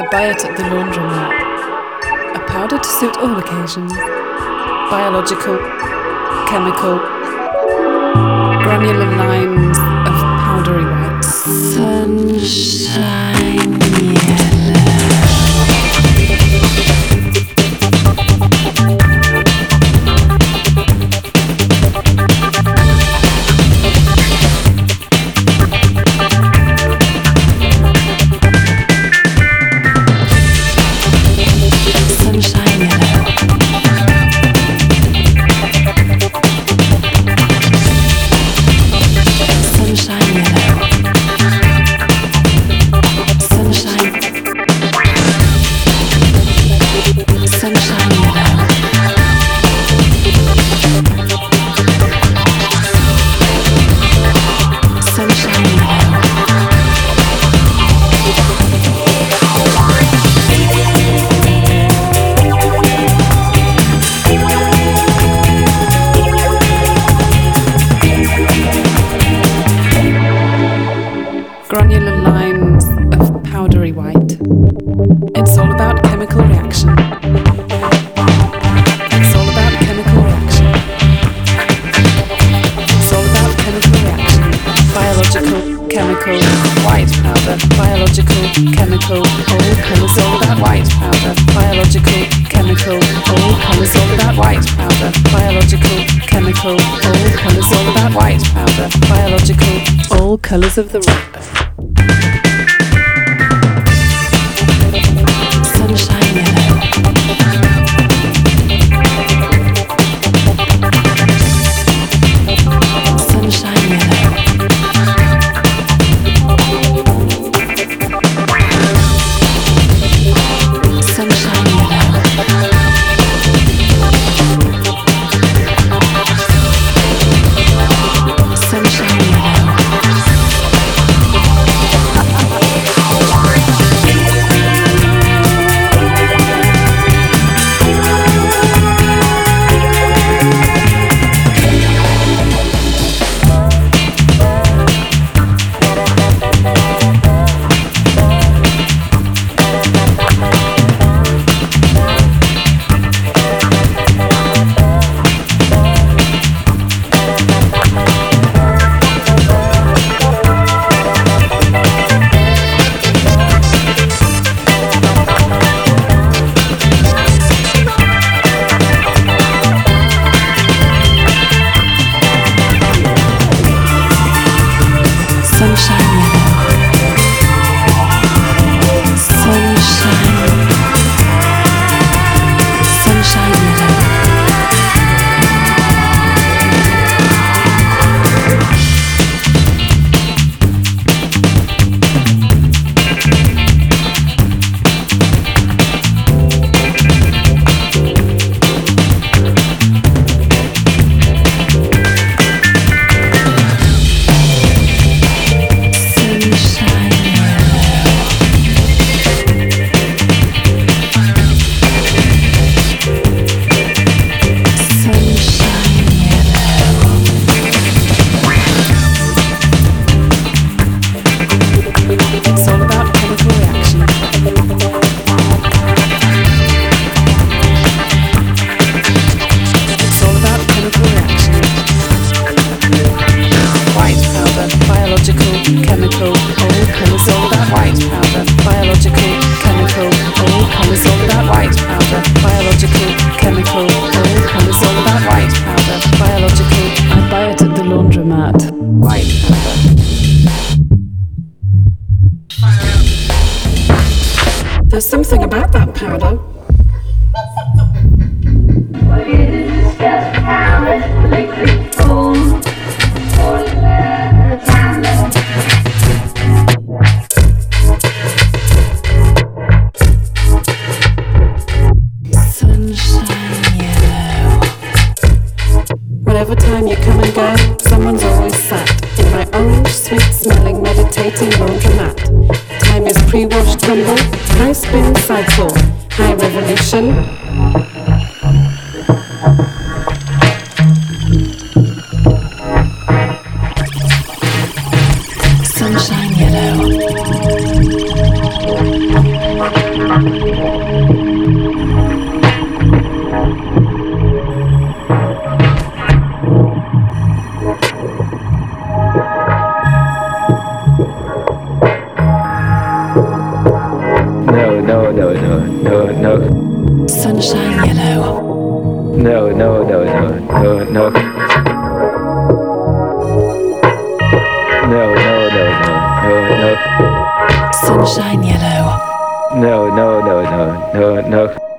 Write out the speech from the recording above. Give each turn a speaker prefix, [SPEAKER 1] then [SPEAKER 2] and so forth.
[SPEAKER 1] buy it at the laundromat. A powder to suit all occasions. Biological, chemical, granular lines of powdery white. Sunshine granular lines of powdery white. It's all about chemical reaction. It's all about chemical reaction. It's all about chemical reaction. Biological, chemical, white powder. Biological, chemical, all colours all about white powder. Biological, chemical, all colours all about white powder. Biological, chemical, all colours all about white powder. Biological, all colours of the rainbow. Sunshine yellow. Sunshine yellow. Sunshine yellow. Sunshine yellow. There's something about that powder. Sunshine yellow. Whatever time you come and go, someone's always sat in my orange, sweet-smelling, meditating laundromat. Time is pre-washed tumble, high spin cycle, high revolution. Sunshine yellow.
[SPEAKER 2] No, no, no, no, no, no.
[SPEAKER 1] Sunshine yellow.
[SPEAKER 2] No, no, no, no, no, no. No, no, no, no, no, no.
[SPEAKER 1] Sunshine yellow.
[SPEAKER 2] No, no, no, no, no, no.